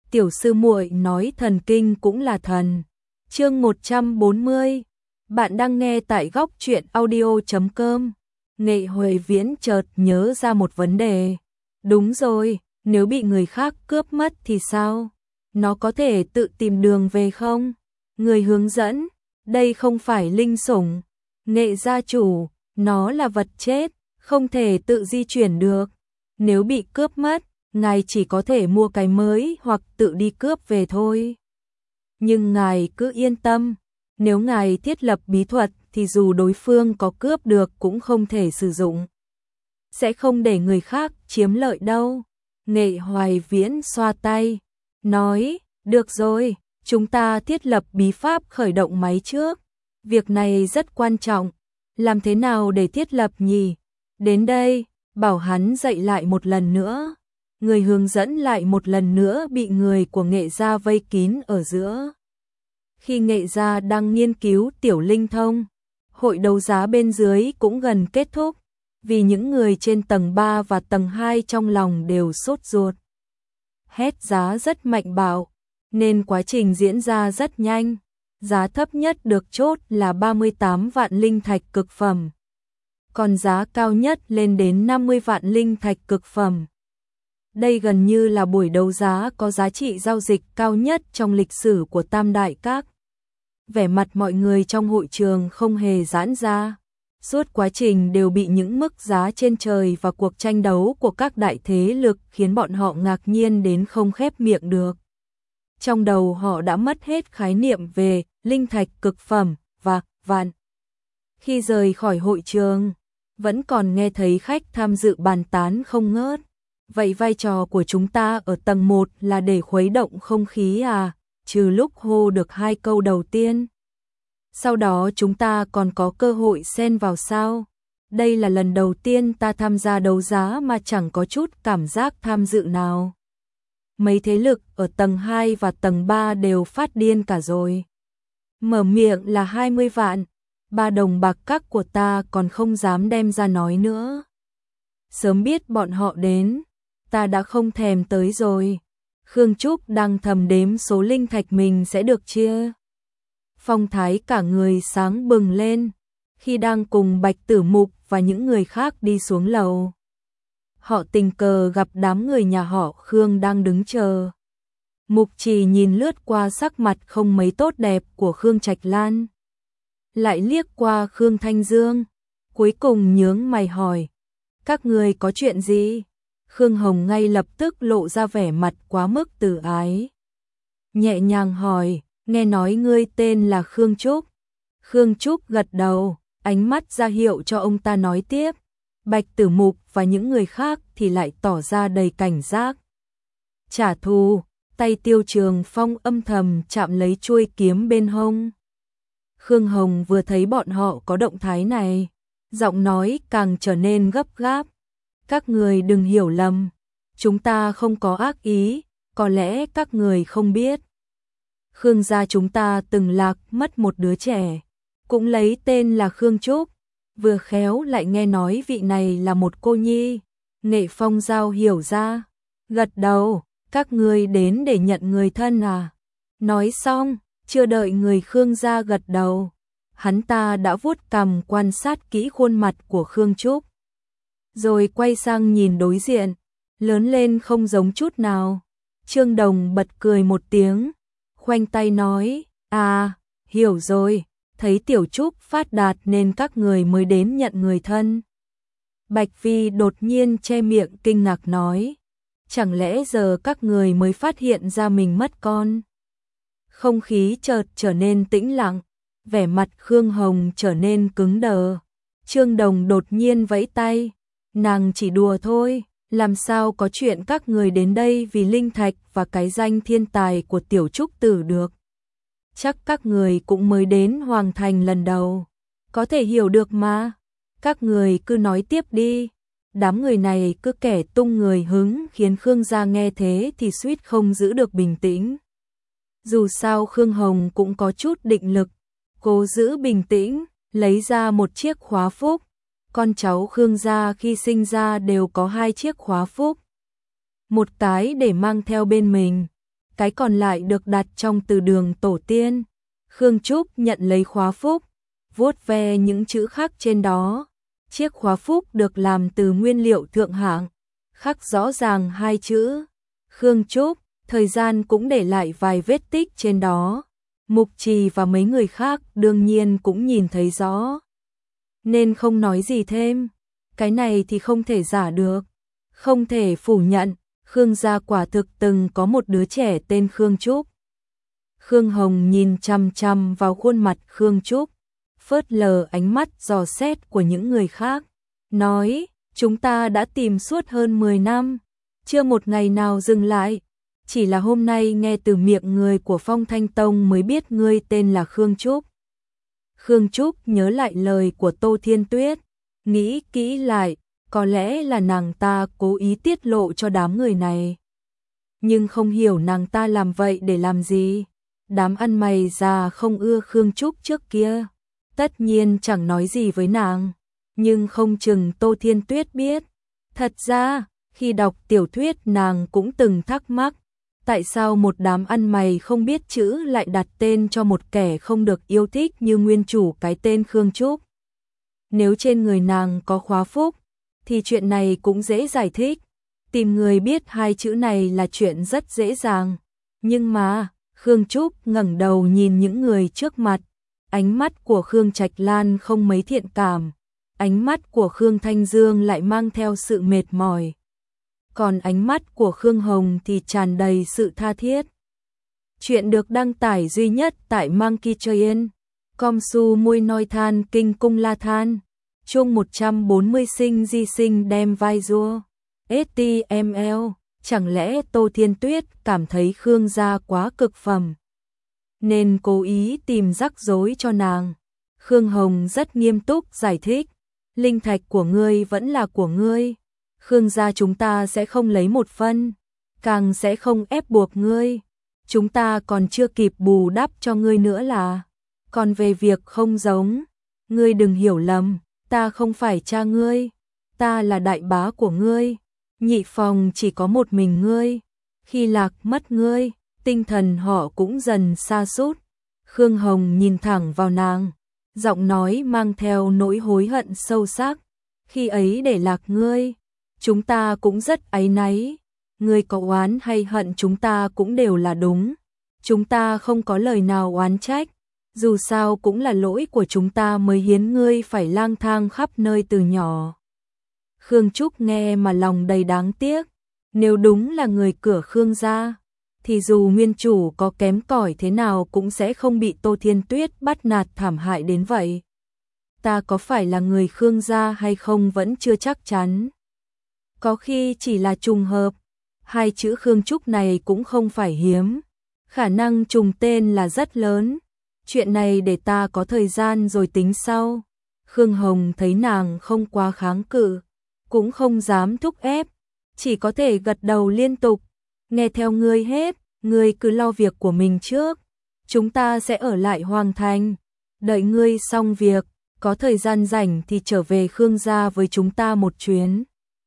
tiểu sư muội nói thần kinh cũng là thần. Chương 140. Bạn đang nghe tại góc truyện audio.com. Nghệ Huệ Viễn chợt nhớ ra một vấn đề. Đúng rồi, nếu bị người khác cướp mất thì sao? Nó có thể tự tìm đường về không? Người hướng dẫn, đây không phải linh sủng. Nghệ gia chủ, nó là vật chết, không thể tự di chuyển được. Nếu bị cướp mất, ngài chỉ có thể mua cái mới hoặc tự đi cướp về thôi. Nhưng ngài cứ yên tâm, nếu ngài thiết lập bí thuật thì dù đối phương có cướp được cũng không thể sử dụng. Sẽ không để người khác chiếm lợi đâu. Nghệ Hoài Viễn xoa tay, nói, được rồi, chúng ta thiết lập bí pháp khởi động máy trước. Việc này rất quan trọng, làm thế nào để thiết lập nhỉ? Đến đây, bảo hắn dạy lại một lần nữa. Người hướng dẫn lại một lần nữa bị người của Nghệ gia vây kín ở giữa. Khi Nghệ gia đang nghiên cứu tiểu linh thông, hội đấu giá bên dưới cũng gần kết thúc, vì những người trên tầng 3 và tầng 2 trong lòng đều sốt ruột. Hét giá rất mạnh bạo, nên quá trình diễn ra rất nhanh. Giá thấp nhất được chốt là 38 vạn linh thạch cực phẩm, còn giá cao nhất lên đến 50 vạn linh thạch cực phẩm. Đây gần như là buổi đấu giá có giá trị giao dịch cao nhất trong lịch sử của Tam Đại Các. Vẻ mặt mọi người trong hội trường không hề giãn ra. Suốt quá trình đều bị những mức giá trên trời và cuộc tranh đấu của các đại thế lực khiến bọn họ ngạc nhiên đến không khép miệng được. Trong đầu họ đã mất hết khái niệm về linh thạch cực phẩm và vạn. Khi rời khỏi hội trường, vẫn còn nghe thấy khách tham dự bàn tán không ngớt. Vậy vai trò của chúng ta ở tầng 1 là để khuấy động không khí à, trừ lúc hô được 2 câu đầu tiên. Sau đó chúng ta còn có cơ hội xen vào sao? Đây là lần đầu tiên ta tham gia đấu giá mà chẳng có chút cảm giác tham dự nào. Mấy thế lực ở tầng 2 và tầng 3 đều phát điên cả rồi. Mở miệng là 20 vạn, 3 đồng bạc các của ta còn không dám đem ra nói nữa. Sớm biết bọn họ đến, ta đã không thèm tới rồi. Khương Trúc đang thầm đếm số linh thạch mình sẽ được chia. Phong thái cả người sáng bừng lên, khi đang cùng Bạch Tử Mục và những người khác đi xuống lầu. Họ tình cờ gặp đám người nhà họ Khương đang đứng chờ. Mục Trì nhìn lướt qua sắc mặt không mấy tốt đẹp của Khương Trạch Lan, lại liếc qua Khương Thanh Dương, cuối cùng nhướng mày hỏi, các người có chuyện gì? Khương Hồng ngay lập tức lộ ra vẻ mặt quá mức từ ái. Nhẹ nhàng hỏi, nghe nói ngươi tên là Khương Trúc. Khương Trúc gật đầu, ánh mắt ra hiệu cho ông ta nói tiếp. Bạch Tử Mục và những người khác thì lại tỏ ra đầy cảnh giác. Trả thù, tay Tiêu Trường Phong âm thầm chạm lấy chuôi kiếm bên hông. Khương Hồng vừa thấy bọn họ có động thái này, giọng nói càng trở nên gấp gáp. Các người đừng hiểu lầm, chúng ta không có ác ý, có lẽ các người không biết. Khương gia chúng ta từng lạc mất một đứa trẻ, cũng lấy tên là Khương Trúc, vừa khéo lại nghe nói vị này là một cô nhi. Nghệ Phong Giao hiểu ra, gật đầu, các ngươi đến để nhận người thân à? Nói xong, chưa đợi người Khương gia gật đầu, hắn ta đã vuốt cằm quan sát kỹ khuôn mặt của Khương Trúc, rồi quay sang nhìn đối diện, lớn lên không giống chút nào. Trương Đồng bật cười một tiếng, khoanh tay nói, à, hiểu rồi, thấy Tiểu Trúc phát đạt nên các người mới đến nhận người thân. Bạch Vi đột nhiên che miệng kinh ngạc nói, chẳng lẽ giờ các người mới phát hiện ra mình mất con? Không khí chợt trở nên tĩnh lặng, vẻ mặt Khương Hồng trở nên cứng đờ. Trương Đồng đột nhiên vẫy tay, nàng chỉ đùa thôi, làm sao có chuyện các người đến đây vì linh thạch và cái danh thiên tài của Tiểu Trúc Tử được. Chắc các người cũng mới đến Hoàng Thành lần đầu, có thể hiểu được mà. Các người cứ nói tiếp đi. Đám người này cứ kẻ tung người hứng khiến Khương gia nghe thế thì suýt không giữ được bình tĩnh. Dù sao Khương Hồng cũng có chút định lực, cố giữ bình tĩnh, lấy ra một chiếc khóa phúc. Con cháu Khương gia khi sinh ra đều có 2 chiếc khóa phúc. Một cái để mang theo bên mình, cái còn lại được đặt trong từ đường tổ tiên. Khương Trúc nhận lấy khóa phúc, vuốt ve những chữ khắc trên đó. Chiếc khóa phúc được làm từ nguyên liệu thượng hạng, khắc rõ ràng hai chữ Khương Trúc, thời gian cũng để lại vài vết tích trên đó. Mục Trì và mấy người khác đương nhiên cũng nhìn thấy rõ, nên không nói gì thêm. Cái này thì không thể giả được, không thể phủ nhận, Khương gia quả thực từng có một đứa trẻ tên Khương Trúc. Khương Hồng nhìn chằm chằm vào khuôn mặt Khương Trúc, phớt lờ ánh mắt dò xét của những người khác, nói, chúng ta đã tìm suốt hơn 10 năm, chưa một ngày nào dừng lại, chỉ là hôm nay nghe từ miệng người của Phong Thanh Tông mới biết ngươi tên là Khương Trúc. Khương Trúc nhớ lại lời của Tô Thiên Tuyết, nghĩ kỹ lại, có lẽ là nàng ta cố ý tiết lộ cho đám người này. Nhưng không hiểu nàng ta làm vậy để làm gì. Đám ăn mày già không ưa Khương Trúc trước kia, tất nhiên chẳng nói gì với nàng, nhưng không chừng Tô Thiên Tuyết biết. Thật ra, khi đọc tiểu thuyết nàng cũng từng thắc mắc, tại sao một đám ăn mày không biết chữ lại đặt tên cho một kẻ không được yêu thích như nguyên chủ cái tên Khương Trúc. Nếu trên người nàng có khóa phúc, thì chuyện này cũng dễ giải thích. Tìm người biết hai chữ này là chuyện rất dễ dàng. Nhưng mà, Khương Trúc ngẩng đầu nhìn những người trước mặt. Ánh mắt của Khương Trạch Lan không mấy thiện cảm. Ánh mắt của Khương Thanh Dương lại mang theo sự mệt mỏi. Còn ánh mắt của Khương Hồng thì tràn đầy sự tha thiết. Chuyện được đăng tải duy nhất tại Monkey Train. Com su mui noi than kinh cung la than. Chung 140 sinh di sinh đem vai rua. HTML, chẳng lẽ Tô Thiên Tuyết cảm thấy Khương gia quá cực phẩm, nên cố ý tìm rắc rối cho nàng. Khương Hồng rất nghiêm túc giải thích, linh thạch của ngươi vẫn là của ngươi. Khương gia chúng ta sẽ không lấy một phân, càng sẽ không ép buộc ngươi. Chúng ta còn chưa kịp bù đắp cho ngươi nữa là. Còn về việc không giống, ngươi đừng hiểu lầm, ta không phải cha ngươi, ta là đại bá của ngươi. Nhị phòng chỉ có một mình ngươi, khi lạc mất ngươi, tinh thần họ cũng dần sa sút. Khương Hồng nhìn thẳng vào nàng, giọng nói mang theo nỗi hối hận sâu sắc. Khi ấy để lạc ngươi, chúng ta cũng rất áy náy. Ngươi có oán hay hận chúng ta cũng đều là đúng. Chúng ta không có lời nào oán trách. Dù sao cũng là lỗi của chúng ta mới hiến ngươi phải lang thang khắp nơi từ nhỏ. Khương Trúc nghe mà lòng đầy đáng tiếc. Nếu đúng là người cửa Khương gia, thì dù nguyên chủ có kém cỏi thế nào cũng sẽ không bị Tô Thiên Tuyết bắt nạt thảm hại đến vậy. Ta có phải là người Khương gia hay không vẫn chưa chắc chắn. Có khi chỉ là trùng hợp. Hai chữ Khương Trúc này cũng không phải hiếm. Khả năng trùng tên là rất lớn. Chuyện này để ta có thời gian rồi tính sau. Khương Hồng thấy nàng không quá kháng cự, cũng không dám thúc ép, chỉ có thể gật đầu liên tục. Nghe theo ngươi hết, ngươi cứ lo việc của mình trước. Chúng ta sẽ ở lại Hoàng Thành. Đợi ngươi xong việc, có thời gian rảnh thì trở về Khương gia với chúng ta một chuyến.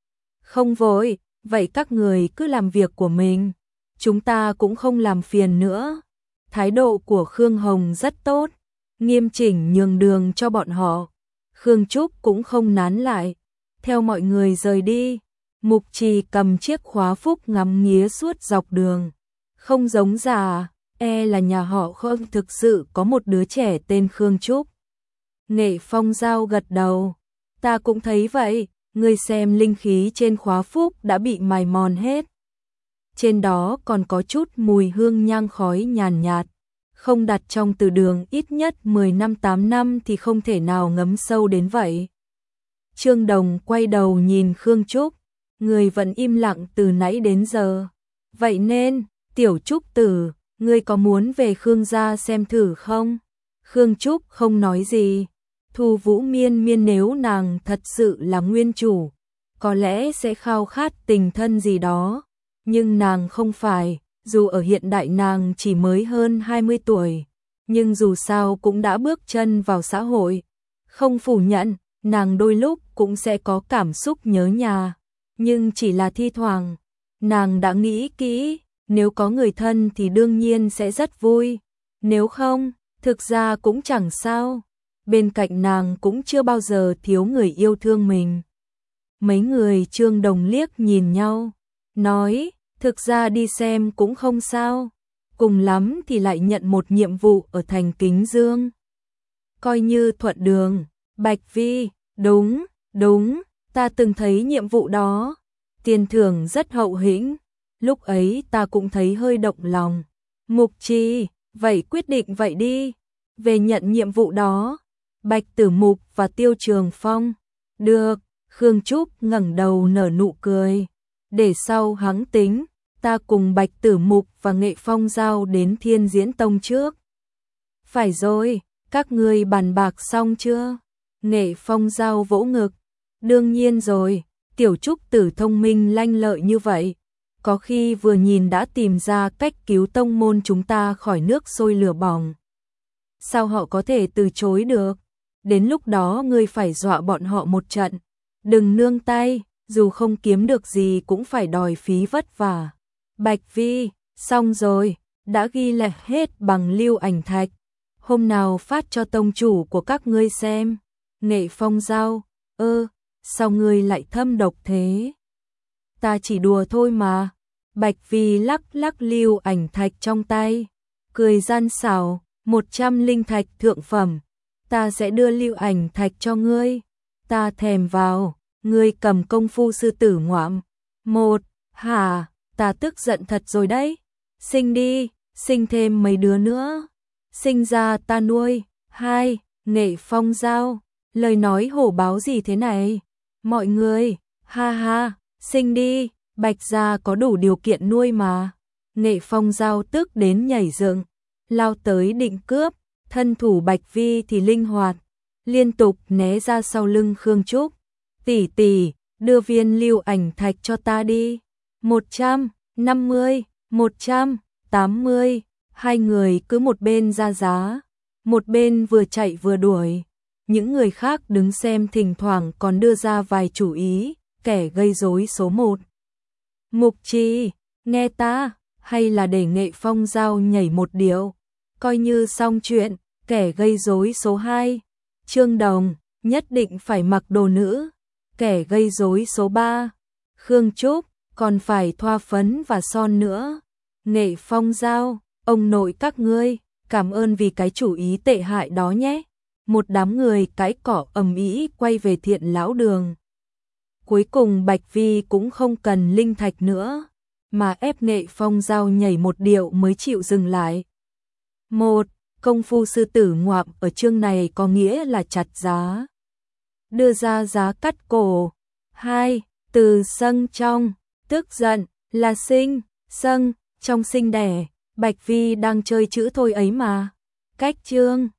Không vội, vậy các người cứ làm việc của mình. Chúng ta cũng không làm phiền nữa. Thái độ của Khương Hồng rất tốt, nghiêm chỉnh nhường đường cho bọn họ. Khương Trúc cũng không nán lại, theo mọi người rời đi. Mục Trì cầm chiếc khóa phúc ngắm nghía suốt dọc đường. Không giống già, là nhà họ Khương thực sự có một đứa trẻ tên Khương Trúc. Nghệ Phong Giao gật đầu, ta cũng thấy vậy, ngươi xem linh khí trên khóa phúc đã bị mài mòn hết. Trên đó còn có chút mùi hương nhang khói nhàn nhạt, không đặt trong từ đường ít nhất 10 năm 8 năm thì không thể nào ngấm sâu đến vậy. Trương Đồng quay đầu nhìn Khương Trúc, người vẫn im lặng từ nãy đến giờ. Vậy nên, tiểu Trúc tử, ngươi có muốn về Khương gia xem thử không? Khương Trúc không nói gì. Thu Vũ Miên Miên nếu nàng thật sự là nguyên chủ, có lẽ sẽ khao khát tình thân gì đó. Nhưng nàng không phải, dù ở hiện đại nàng chỉ mới hơn 20 tuổi, nhưng dù sao cũng đã bước chân vào xã hội. Không phủ nhận, nàng đôi lúc cũng sẽ có cảm xúc nhớ nhà, nhưng chỉ là thi thoảng. Nàng đã nghĩ kỹ, Nếu có người thân thì đương nhiên sẽ rất vui, nếu không, thực ra cũng chẳng sao. Bên cạnh nàng cũng chưa bao giờ thiếu người yêu thương mình. Mấy người Trương Đồng liếc nhìn nhau, nói, thực ra đi xem cũng không sao, cùng lắm thì lại nhận một nhiệm vụ ở thành Kính Dương. Coi như thuận đường. Bạch Vi, đúng, ta từng thấy nhiệm vụ đó, tiền thưởng rất hậu hĩnh, lúc ấy ta cũng thấy hơi động lòng. Mục Trì, vậy quyết định vậy đi, về nhận nhiệm vụ đó. Bạch Tử Mục và Tiêu Trường Phong, được. Khương Trúc ngẩng đầu nở nụ cười, để sau hắn tính, ta cùng Bạch Tử Mục và Nghệ Phong giao đến Thiên Diễn Tông trước. Phải rồi, các ngươi bàn bạc xong chưa? Nghệ Phong giao vỗ ngực, đương nhiên rồi, tiểu Trúc tử thông minh lanh lợi như vậy, có khi vừa nhìn đã tìm ra cách cứu tông môn chúng ta khỏi nước sôi lửa bỏng. Sao họ có thể từ chối được? Đến lúc đó ngươi phải dọa bọn họ một trận. Đừng nương tay, dù không kiếm được gì cũng phải đòi phí vất vả. Bạch Vi, xong rồi, đã ghi lại hết bằng lưu ảnh thạch. Hôm nào phát cho tông chủ của các ngươi xem. Nghệ Phong giao, sao ngươi lại thâm độc thế? Ta chỉ đùa thôi mà. Bạch Vi lắc lắc lưu ảnh thạch trong tay, cười gian xảo, 100 linh thạch thượng phẩm. Ta sẽ đưa lưu ảnh thạch cho ngươi. Ta thèm vào, ngươi cầm công phu sư tử ngoạm. Hả, ta tức giận thật rồi đấy. Sinh đi, sinh thêm mấy đứa nữa. Sinh ra ta nuôi. 2. Nghệ Phong giao, lời nói hổ báo gì thế này? Mọi người, ha ha, sinh đi, Bạch gia có đủ điều kiện nuôi mà. Nghệ Phong giao tức đến nhảy dựng, lao tới định cướp, thân thủ Bạch Vi thì linh hoạt, liên tục né ra sau lưng Khương Trúc. Tỷ, đưa viên lưu ảnh thạch cho ta đi. 150, 180, hai người cứ một bên ra giá, một bên vừa chạy vừa đuổi. Những người khác đứng xem thỉnh thoảng còn đưa ra vài chủ ý, kẻ gây rối số 1. Mục Trì, nghe ta, hay là để Nghệ Phong giao nhảy một điệu, coi như xong chuyện. Kẻ gây rối số 2, Trương Đồng, nhất định phải mặc đồ nữ. Kẻ gây rối số 3, Khương Trúc, còn phải thoa phấn và son nữa. Nghệ Phong giao, ông nội các ngươi, cảm ơn vì cái chủ ý tệ hại đó nhé. Một đám người cãi cỏ ầm ĩ quay về Thiện Lão Đường. Cuối cùng Bạch Vi cũng không cần linh thạch nữa, mà ép Nghệ Phong giao nhảy một điệu mới chịu dừng lại. 1. Công phu sư tử ngoạm ở chương này có nghĩa là chặt giá, đưa ra giá cắt cổ. 2. Từ sâng trong, tức giận, là sinh, sâng, trong sinh đẻ. Bạch Vi đang chơi chữ thôi ấy mà. Cách chương